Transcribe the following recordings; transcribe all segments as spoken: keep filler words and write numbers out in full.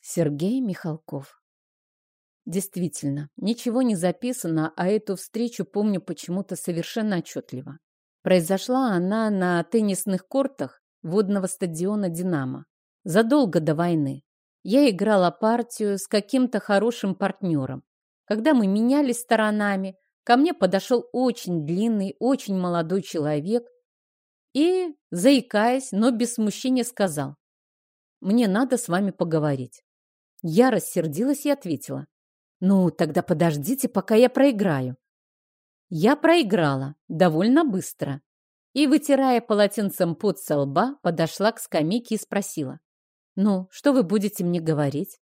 Сергей Михалков. Действительно, ничего не записано, а эту встречу помню почему-то совершенно отчетливо. Произошла она на теннисных кортах водного стадиона «Динамо». Задолго до войны. Я играла партию с каким-то хорошим партнером. Когда мы менялись сторонами, ко мне подошел очень длинный, очень молодой человек и, заикаясь, но без смущения сказал: «Мне надо с вами поговорить». Я рассердилась и ответила: «Ну, тогда подождите, пока я проиграю». Я проиграла довольно быстро и, вытирая полотенцем пот со лба, подошла к скамейке и спросила: «Ну, что вы будете мне говорить?»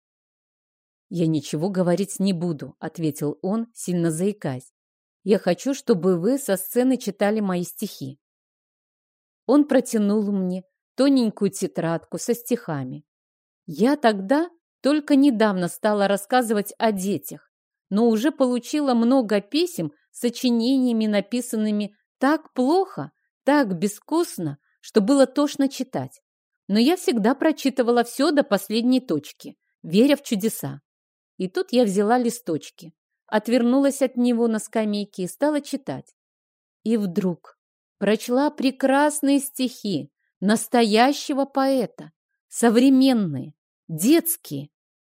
«Я ничего говорить не буду», — ответил он, сильно заикаясь. «Я хочу, чтобы вы со сцены читали мои стихи». Он протянул мне тоненькую тетрадку со стихами. Я тогда только недавно стала рассказывать о детях, но уже получила много писем с сочинениями, написанными так плохо, так безвкусно, что было тошно читать. Но я всегда прочитывала все до последней точки, веря в чудеса. И тут я взяла листочки, отвернулась от него на скамейке и стала читать. И вдруг прочла прекрасные стихи настоящего поэта, современные, детские.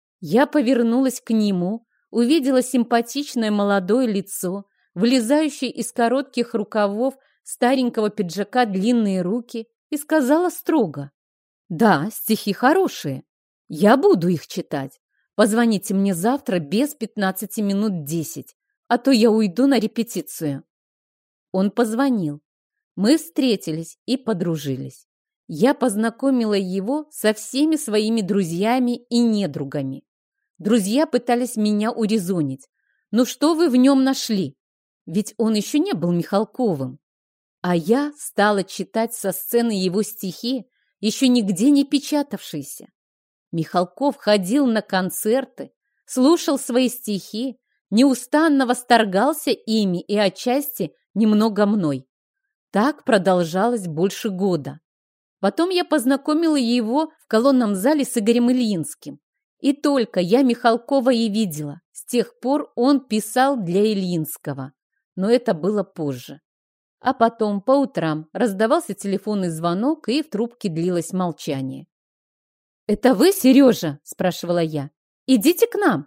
Я повернулась к нему, увидела симпатичное молодое лицо, вылезающие из коротких рукавов старенького пиджака длинные руки и сказала строго: «Да, стихи хорошие. Я буду их читать. Позвоните мне завтра без пятнадцати минут десять, а то я уйду на репетицию». Он позвонил. Мы встретились и подружились. Я познакомила его со всеми своими друзьями и недругами. Друзья пытались меня урезонить. «Ну что вы в нем нашли? Ведь он еще не был Михалковым». А я стала читать со сцены его стихи, еще нигде не печатавшиеся. Михалков ходил на концерты, слушал свои стихи, неустанно восторгался ими и отчасти немного мной. Так продолжалось больше года. Потом я познакомила его в колонном зале с Игорем Ильинским. И только я Михалкова и видела. С тех пор он писал для Ильинского. Но это было позже. А потом по утрам раздавался телефонный звонок, и в трубке длилось молчание. «Это вы, Сережа?» – спрашивала я. «Идите к нам».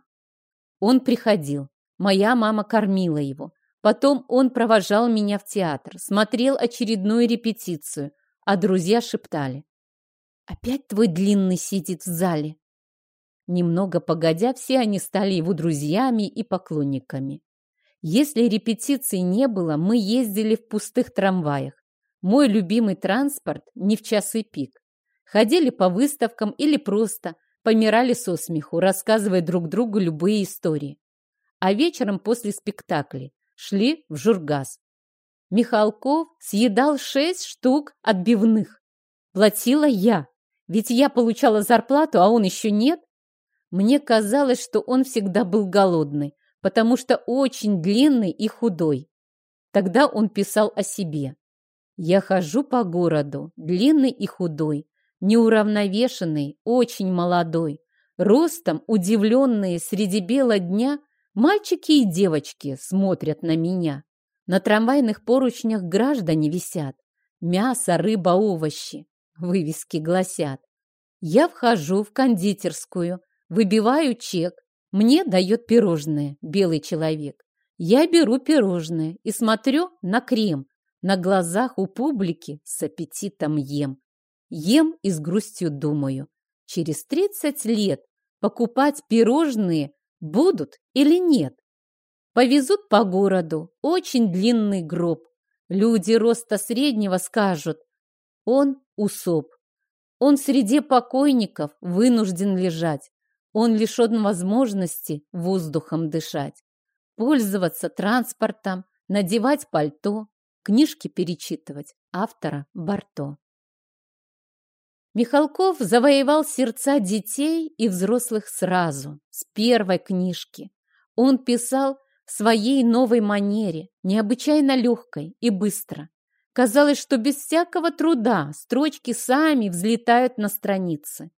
Он приходил. Моя мама кормила его. Потом он провожал меня в театр, смотрел очередную репетицию, а друзья шептали: «Опять твой длинный сидит в зале». Немного погодя, все они стали его друзьями и поклонниками. Если репетиций не было, мы ездили в пустых трамваях. Мой любимый транспорт не в часы пик. Ходили по выставкам или просто помирали со смеху, рассказывая друг другу любые истории. А вечером после спектаклей шли в Жургас. Михалков съедал шесть штук отбивных. Платила я, ведь я получала зарплату, а он еще нет. Мне казалось, что он всегда был голодный, потому что очень длинный и худой. Тогда он писал о себе: «Я хожу по городу, длинный и худой, неуравновешенный, очень молодой, ростом удивленные среди бела дня мальчики и девочки смотрят на меня. На трамвайных поручнях граждане висят. Мясо, рыба, овощи. Вывески гласят. Я вхожу в кондитерскую, выбиваю чек. Мне дает пирожное белый человек. Я беру пирожное и смотрю на крем. На глазах у публики с аппетитом ем. Ем и с грустью думаю: через тридцать лет покупать пирожные будут или нет? Повезут по городу очень длинный гроб. Люди роста среднего скажут: он усоп. Он среди покойников вынужден лежать. Он лишен возможности воздухом дышать, пользоваться транспортом, надевать пальто, книжки перечитывать автора Барто». Михалков завоевал сердца детей и взрослых сразу, с первой книжки. Он писал в своей новой манере, необычайно легкой и быстро. Казалось, что без всякого труда строчки сами взлетают на страницы.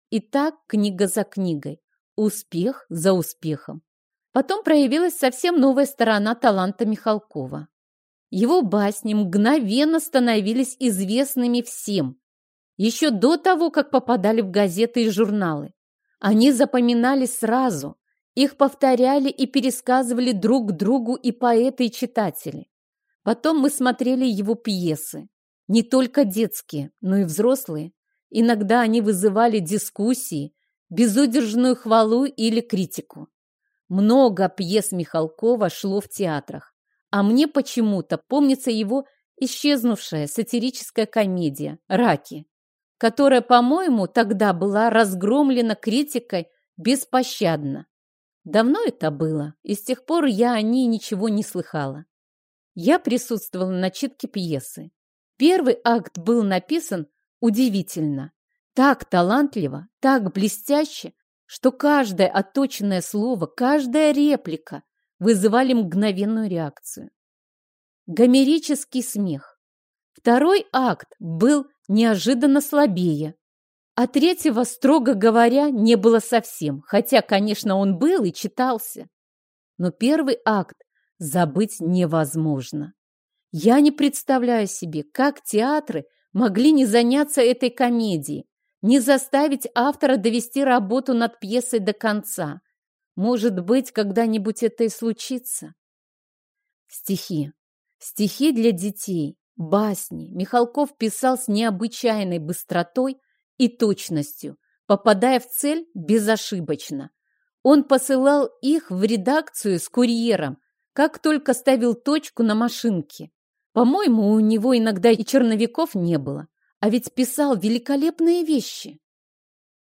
И так книга за книгой, успех за успехом. Потом проявилась совсем новая сторона таланта Михалкова. Его басни мгновенно становились известными всем, еще до того, как попадали в газеты и журналы. Они запоминались сразу, их повторяли и пересказывали друг другу и поэты, и читатели. Потом мы смотрели его пьесы, не только детские, но и взрослые. Иногда они вызывали дискуссии, безудержную хвалу или критику. Много пьес Михалкова шло в театрах, а мне почему-то помнится его исчезнувшая сатирическая комедия «Раки», которая, по-моему, тогда была разгромлена критикой беспощадно. Давно это было, и с тех пор я о ней ничего не слыхала. Я присутствовала на читке пьесы. Первый акт был написан удивительно, так талантливо, так блестяще, что каждое отточенное слово, каждая реплика вызывали мгновенную реакцию. Гомерический смех. Второй акт был неожиданно слабее, а третьего, строго говоря, не было совсем, хотя, конечно, он был и читался. Но первый акт забыть невозможно. Я не представляю себе, как театры могли не заняться этой комедией, не заставить автора довести работу над пьесой до конца. Может быть, когда-нибудь это и случится. Стихи. Стихи для детей, басни Михалков писал с необычайной быстротой и точностью, попадая в цель безошибочно. Он посылал их в редакцию с курьером, как только ставил точку на машинке. По-моему, у него иногда и черновиков не было, а ведь писал великолепные вещи.